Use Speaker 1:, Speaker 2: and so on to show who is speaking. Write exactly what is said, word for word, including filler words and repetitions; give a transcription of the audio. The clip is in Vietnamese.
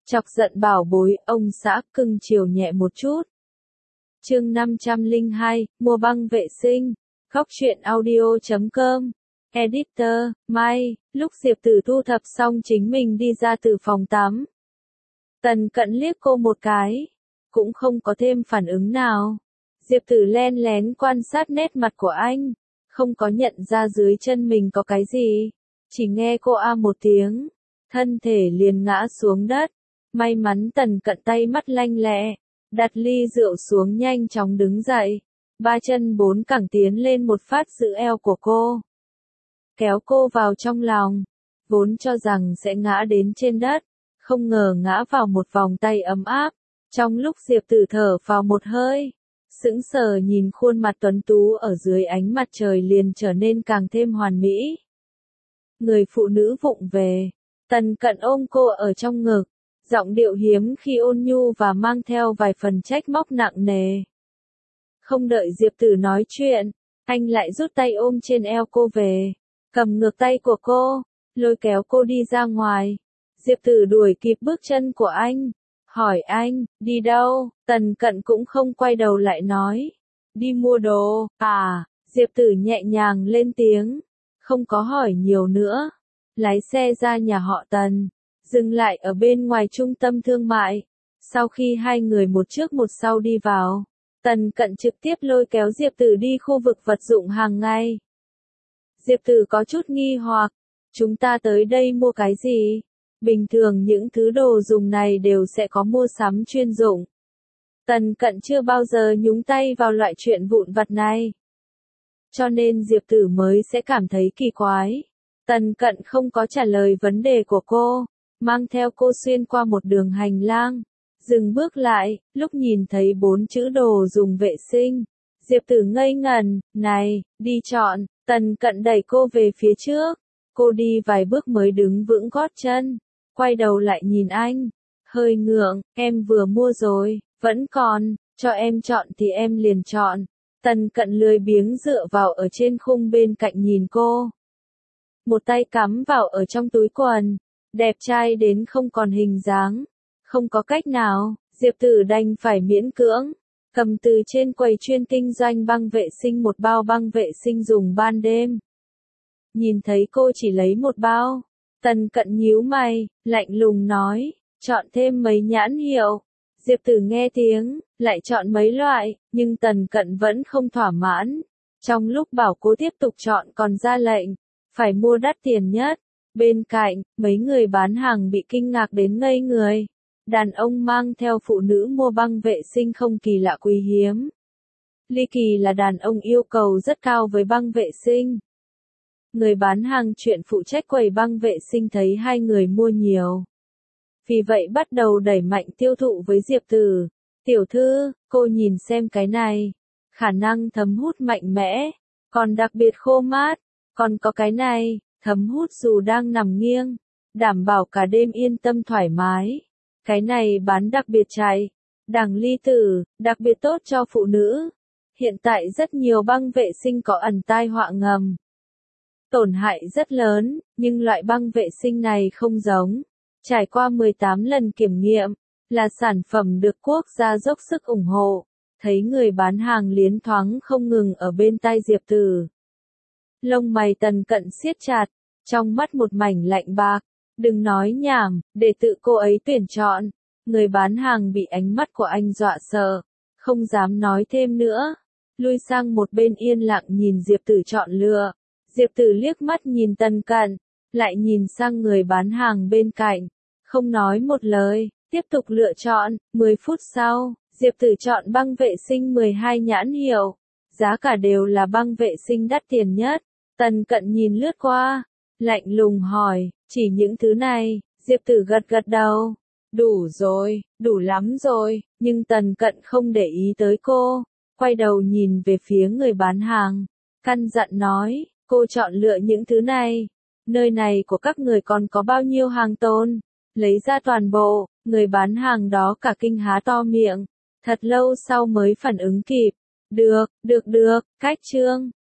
Speaker 1: Chọc giận bảo bối, ông xã cưng chiều nhẹ một chút. Chương năm trăm lẻ hai, mua băng vệ sinh. Góc truyện audio chấm com. Editor, Mai, lúc Diệp Tử thu thập xong chính mình đi ra từ phòng tắm. Tần Cận liếc cô một cái, cũng không có thêm phản ứng nào. Diệp Tử len lén quan sát nét mặt của anh, không có nhận ra dưới chân mình có cái gì, chỉ nghe cô a một tiếng, thân thể liền ngã xuống đất. May mắn Tần Cận tay mắt lanh lẹ, đặt ly rượu xuống nhanh chóng đứng dậy, ba chân bốn cẳng tiến lên một phát giữ eo của cô, kéo cô vào trong lòng, vốn cho rằng sẽ ngã đến trên đất, không ngờ ngã vào một vòng tay ấm áp. Trong lúc Diệp Tử thở vào một hơi, sững sờ nhìn khuôn mặt tuấn tú ở dưới ánh mặt trời liền trở nên càng thêm hoàn mỹ. Người phụ nữ vụng về, Tần Cận ôm cô ở trong ngực, giọng điệu hiếm khi ôn nhu và mang theo vài phần trách móc nặng nề. Không đợi Diệp Tử nói chuyện, anh lại rút tay ôm trên eo cô về, cầm ngược tay của cô, lôi kéo cô đi ra ngoài. Diệp Tử đuổi kịp bước chân của anh, hỏi anh, đi đâu? Tần Cận cũng không quay đầu lại nói, đi mua đồ. À, Diệp Tử nhẹ nhàng lên tiếng, không có hỏi nhiều nữa, lái xe ra nhà họ Tần, dừng lại ở bên ngoài trung tâm thương mại. Sau khi hai người một trước một sau đi vào, Tần Cận trực tiếp lôi kéo Diệp Tử đi khu vực vật dụng hàng ngày. Diệp Tử có chút nghi hoặc, chúng ta tới đây mua cái gì? Bình thường những thứ đồ dùng này đều sẽ có mua sắm chuyên dụng. Tần Cận chưa bao giờ nhúng tay vào loại chuyện vụn vặt này, cho nên Diệp Tử mới sẽ cảm thấy kỳ quái. Tần Cận không có trả lời vấn đề của cô, mang theo cô xuyên qua một đường hành lang, dừng bước lại, lúc nhìn thấy bốn chữ đồ dùng vệ sinh, Diệp Tử ngây ngẩn, này, đi chọn. Tần Cận đẩy cô về phía trước, cô đi vài bước mới đứng vững gót chân, quay đầu lại nhìn anh, hơi ngượng, em vừa mua rồi, vẫn còn, cho em chọn thì em liền chọn. Tần Cận lười biếng dựa vào ở trên khung bên cạnh nhìn cô, một tay cắm vào ở trong túi quần, đẹp trai đến không còn hình dáng. Không có cách nào, Diệp Tử đành phải miễn cưỡng, cầm từ trên quầy chuyên kinh doanh băng vệ sinh một bao băng vệ sinh dùng ban đêm. Nhìn thấy cô chỉ lấy một bao, Tần Cận nhíu mày, lạnh lùng nói, chọn thêm mấy nhãn hiệu. Diệp Tử nghe tiếng, lại chọn mấy loại, nhưng Tần Cận vẫn không thỏa mãn. Trong lúc bảo cô tiếp tục chọn còn ra lệnh, phải mua đắt tiền nhất. Bên cạnh, mấy người bán hàng bị kinh ngạc đến ngây người. Đàn ông mang theo phụ nữ mua băng vệ sinh không kỳ lạ quý hiếm. Ly kỳ là đàn ông yêu cầu rất cao với băng vệ sinh. Người bán hàng chuyện phụ trách quầy băng vệ sinh thấy hai người mua nhiều, vì vậy bắt đầu đẩy mạnh tiêu thụ với Diệp Tử. Tiểu thư, cô nhìn xem cái này, khả năng thấm hút mạnh mẽ, còn đặc biệt khô mát, còn có cái này, thấm hút dù đang nằm nghiêng, đảm bảo cả đêm yên tâm thoải mái. Cái này bán đặc biệt chạy, đằng ly tử, đặc biệt tốt cho phụ nữ. Hiện tại rất nhiều băng vệ sinh có ẩn tai họa ngầm, tổn hại rất lớn, nhưng loại băng vệ sinh này không giống. Trải qua mười tám lần kiểm nghiệm, là sản phẩm được quốc gia dốc sức ủng hộ. Thấy người bán hàng liến thoáng không ngừng ở bên tai Diệp Tử. Lông mày Tần Cận siết chặt, trong mắt một mảnh lạnh bạc. Đừng nói nhảm, để tự cô ấy tuyển chọn. Người bán hàng bị ánh mắt của anh dọa sợ, không dám nói thêm nữa. Lui sang một bên yên lặng nhìn Diệp Tử chọn lựa. Diệp Tử liếc mắt nhìn Tần Cận, lại nhìn sang người bán hàng bên cạnh, không nói một lời, tiếp tục lựa chọn. mười phút sau, Diệp Tử chọn băng vệ sinh mười hai nhãn hiệu, giá cả đều là băng vệ sinh đắt tiền nhất. Tần Cận nhìn lướt qua, lạnh lùng hỏi, chỉ những thứ này? Diệp Tử gật gật đầu, đủ rồi, đủ lắm rồi, nhưng Tần Cận không để ý tới cô, quay đầu nhìn về phía người bán hàng, căn dặn nói, cô chọn lựa những thứ này, nơi này của các người còn có bao nhiêu hàng tồn, lấy ra toàn bộ. Người bán hàng đó cả kinh há to miệng, thật lâu sau mới phản ứng kịp, được, được được, cách trương,